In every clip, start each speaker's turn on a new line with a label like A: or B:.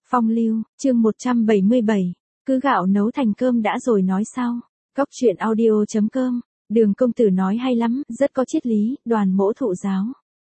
A: Phong lưu, chương 177, cứ gạo nấu thành cơm đã rồi nói sau. Góc chuyện audio.com, Đường công tử nói hay lắm, rất có triết lý, Đoàn mỗ thụ giáo.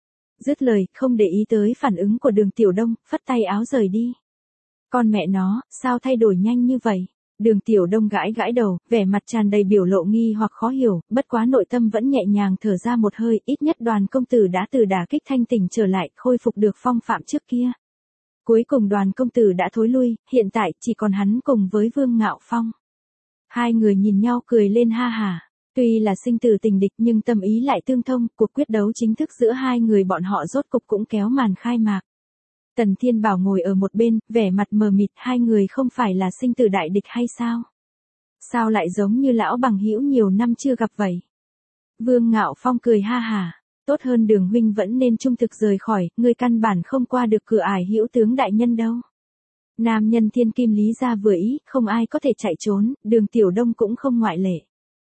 A: Dứt lời, không để ý tới phản ứng của Đường Tiểu Đông, phất tay áo rời đi. Con mẹ nó, sao thay đổi nhanh như vậy? Đường Tiểu Đông gãi gãi đầu, vẻ mặt tràn đầy biểu lộ nghi hoặc khó hiểu, bất quá nội tâm vẫn nhẹ nhàng thở ra một hơi, ít nhất Đoàn công tử đã từ đả kích thanh tỉnh trở lại, khôi phục được phong phạm trước kia. Cuối cùng Đoàn công tử đã thối lui, hiện tại chỉ còn hắn cùng với Vương Ngạo Phong. Hai người nhìn nhau cười lên ha hả. Tuy là sinh tử tình địch nhưng tâm ý lại tương thông, cuộc quyết đấu chính thức giữa hai người bọn họ rốt cục cũng kéo màn khai mạc. Tần Thiên Bảo ngồi ở một bên, vẻ mặt mờ mịt, hai người không phải là sinh tử đại địch hay sao? Sao lại giống như lão bằng hữu nhiều năm chưa gặp vậy? Vương Ngạo Phong cười ha hả, tốt hơn Đường huynh vẫn nên trung thực rời khỏi, ngươi căn bản không qua được cửa ải hữu tướng đại nhân đâu. Nam nhân thiên kim Lý gia vừa ý, không ai có thể chạy trốn, Đường Tiểu Đông cũng không ngoại lệ.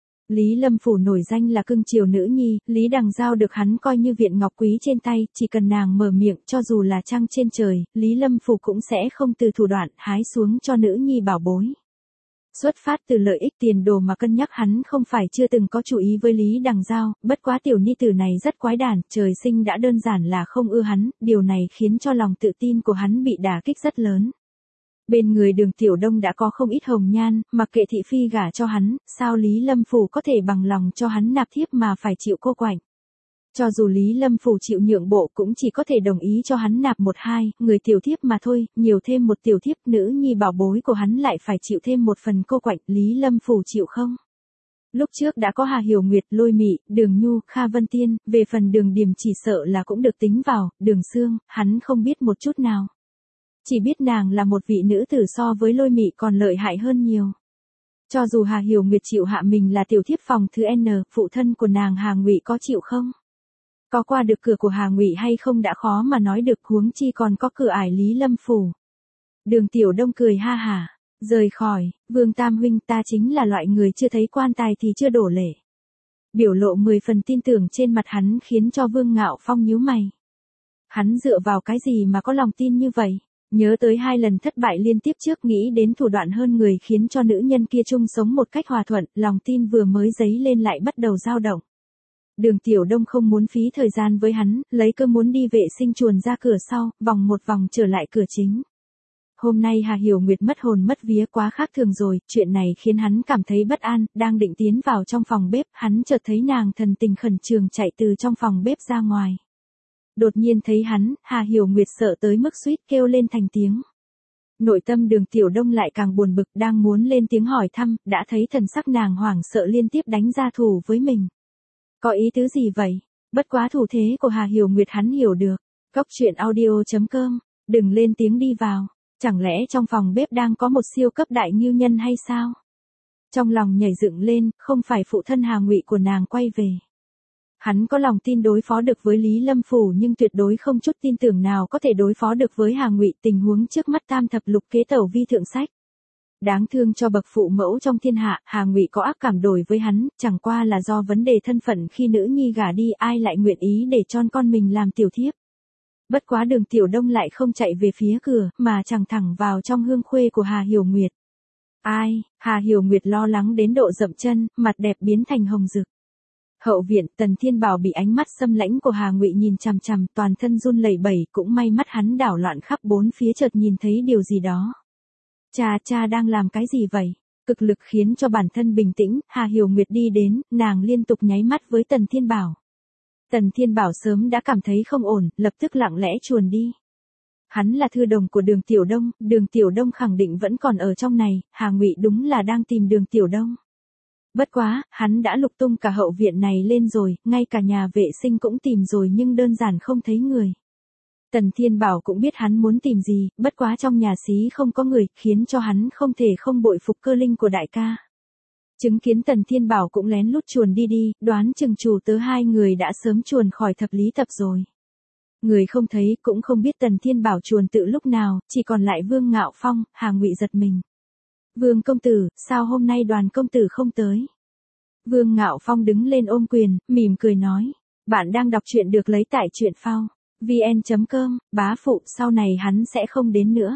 A: Lý Lâm Phủ nổi danh là cưng chiều nữ nhi, Lý Đằng Giao được hắn coi như viện ngọc quý trên tay, chỉ cần nàng mở miệng cho dù là trăng trên trời, Lý Lâm Phủ cũng sẽ không từ thủ đoạn hái xuống cho nữ nhi bảo bối. Xuất phát từ lợi ích tiền đồ mà cân nhắc hắn không phải chưa từng có chú ý với Lý Đằng Giao, bất quá tiểu nhi tử này rất quái đản, trời sinh đã đơn giản là không ưa hắn, điều này khiến cho lòng tự tin của hắn bị đả kích rất lớn. Bên người Đường Tiểu Đông đã có không ít hồng nhan, mặc kệ thị phi gả cho hắn, sao Lý Lâm Phủ có thể bằng lòng cho hắn nạp thiếp mà phải chịu cô quạnh. Cho dù Lý Lâm Phủ chịu nhượng bộ cũng chỉ có thể đồng ý cho hắn nạp một hai, người tiểu thiếp mà thôi, nhiều thêm một tiểu thiếp, nữ nhi bảo bối của hắn lại phải chịu thêm một phần cô quạnh, Lý Lâm Phủ chịu không? Lúc trước đã có Hà Hiểu Nguyệt, Lôi Mị, Đường Nhu, Kha Vân Tiên, về phần Đường Điềm chỉ sợ là cũng được tính vào, Đường Sương, hắn không biết một chút nào. Chỉ biết nàng là một vị nữ tử so với Lôi Mị còn lợi hại hơn nhiều. Cho dù Hà Hiểu Nguyệt chịu hạ mình là tiểu thiếp phòng thứ N, phụ thân của nàng Hà Ngụy có chịu không? Có qua được cửa của Hà Ngụy hay không đã khó mà nói được, huống chi còn có cửa ải Lý Lâm Phủ. Đường Tiểu Đông cười ha hả, rời khỏi, Vương Tam huynh, ta chính là loại người chưa thấy quan tài thì chưa đổ lệ. Biểu lộ 10 phần tin tưởng trên mặt hắn khiến cho Vương Ngạo Phong nhíu mày. Hắn dựa vào cái gì mà có lòng tin như vậy? Nhớ tới 2 lần thất bại liên tiếp trước, nghĩ đến thủ đoạn hơn người khiến cho nữ nhân kia chung sống một cách hòa thuận, lòng tin vừa mới dấy lên lại bắt đầu dao động. Đường Tiểu Đông không muốn phí thời gian với hắn, lấy cơ muốn đi vệ sinh chuồn ra cửa sau, vòng một vòng trở lại cửa chính. Hôm nay Hà Hiểu Nguyệt mất hồn mất vía quá khác thường rồi, chuyện này khiến hắn cảm thấy bất an, đang định tiến vào trong phòng bếp, hắn chợt thấy nàng thần tình khẩn trương chạy từ trong phòng bếp ra ngoài. Đột nhiên thấy hắn, Hà Hiểu Nguyệt sợ tới mức suýt kêu lên thành tiếng. Nội tâm Đường Tiểu Đông lại càng buồn bực, đang muốn lên tiếng hỏi thăm, đã thấy thần sắc nàng hoảng sợ liên tiếp đánh ra thủ với mình. Có ý tứ gì vậy? Bất quá thủ thế của Hà Hiểu Nguyệt hắn hiểu được. Góc chuyện audio.com, đừng lên tiếng đi vào. Chẳng lẽ trong phòng bếp đang có một siêu cấp đại ngưu nhân hay sao? Trong lòng nhảy dựng lên, không phải phụ thân Hà Ngụy của nàng quay về. Hắn có lòng tin đối phó được với Lý Lâm Phủ nhưng tuyệt đối không chút tin tưởng nào có thể đối phó được với Hà Ngụy, tình huống trước mắt tam thập lục kế tẩu vi thượng sách. Đáng thương cho bậc phụ mẫu trong thiên hạ, Hà Ngụy có ác cảm đổi với hắn, chẳng qua là do vấn đề thân phận, khi nữ nhi gả đi ai lại nguyện ý để cho con mình làm tiểu thiếp. Bất quá Đường Tiểu Đông lại không chạy về phía cửa, mà chẳng thẳng vào trong hương khuê của Hà Hiểu Nguyệt. Ai? Hà Hiểu Nguyệt lo lắng đến độ dậm chân, mặt đẹp biến thành hồng rực. Hậu viện, Tần Thiên Bảo bị ánh mắt xâm lãnh của Hà Ngụy nhìn chằm chằm, toàn thân run lẩy bẩy, cũng may mắt hắn đảo loạn khắp bốn phía chợt nhìn thấy điều gì đó. Cha đang làm cái gì vậy? Cực lực khiến cho bản thân bình tĩnh, Hà Hiểu Nguyệt đi đến, nàng liên tục nháy mắt với Tần Thiên Bảo. Tần Thiên Bảo sớm đã cảm thấy không ổn, lập tức lặng lẽ chuồn đi. Hắn là thư đồng của Đường Tiểu Đông khẳng định vẫn còn ở trong này, Hà Ngụy đúng là đang tìm Đường Tiểu Đông. Bất quá, hắn đã lục tung cả hậu viện này lên rồi, ngay cả nhà vệ sinh cũng tìm rồi nhưng đơn giản không thấy người. Tần Thiên Bảo cũng biết hắn muốn tìm gì, bất quá trong nhà xí không có người, khiến cho hắn không thể không bội phục cơ linh của đại ca. Chứng kiến Tần Thiên Bảo cũng lén lút chuồn đi, đoán chừng chủ tớ hai người đã sớm chuồn khỏi thập lý tập rồi. Người không thấy cũng không biết Tần Thiên Bảo chuồn tự lúc nào, chỉ còn lại Vương Ngạo Phong, Hà Ngụy giật mình. Vương công tử, sao hôm nay Đoàn công tử không tới? Vương Ngạo Phong đứng lên ôm quyền, mỉm cười nói. Bạn đang đọc truyện được lấy tại truyện phao. vn.com, bá phụ, sau này hắn sẽ không đến nữa.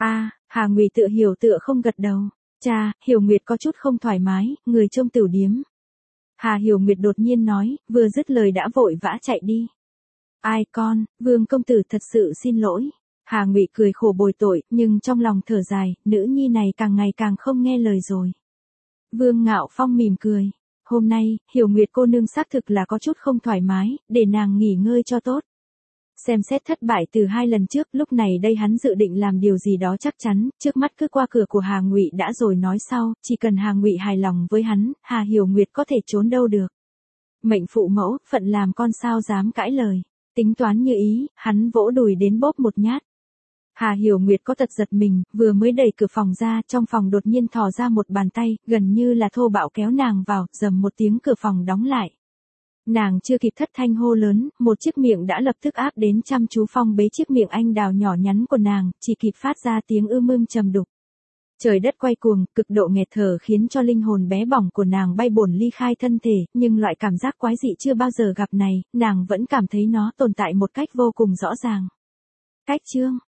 A: Hà Ngụy tựa hiểu tựa không gật đầu. Cha, Hiểu Nguyệt có chút không thoải mái, người trông tửu điếm. Hà Hiểu Nguyệt đột nhiên nói, vừa dứt lời đã vội vã chạy đi. Ai con, Vương công tử thật sự xin lỗi. Hà Ngụy cười khổ bồi tội, nhưng trong lòng thở dài, nữ nhi này càng ngày càng không nghe lời rồi. Vương Ngạo Phong mỉm cười. Hôm nay, Hiểu Nguyệt cô nương xác thực là có chút không thoải mái, để nàng nghỉ ngơi cho tốt. Xem xét thất bại từ 2 lần trước, lúc này đây hắn dự định làm điều gì đó chắc chắn, trước mắt cứ qua cửa của Hà Ngụy đã rồi nói sau, chỉ cần Hà Ngụy hài lòng với hắn, Hà Hiểu Nguyệt có thể trốn đâu được. Mệnh phụ mẫu, phận làm con sao dám cãi lời. Tính toán như ý, hắn vỗ đùi đến bóp một nhát. Hà Hiểu Nguyệt có tật giật mình, vừa mới đẩy cửa phòng ra, trong phòng đột nhiên thò ra một bàn tay, gần như là thô bạo kéo nàng vào, rầm một tiếng cửa phòng đóng lại. Nàng chưa kịp thất thanh hô lớn, một chiếc miệng đã lập tức áp đến chăm chú phong bế chiếc miệng anh đào nhỏ nhắn của nàng, chỉ kịp phát ra tiếng trầm đục. Trời đất quay cuồng, cực độ nghẹt thở khiến cho linh hồn bé bỏng của nàng bay bổng ly khai thân thể, nhưng loại cảm giác quái dị chưa bao giờ gặp này, nàng vẫn cảm thấy nó tồn tại một cách vô cùng rõ ràng. Cách chương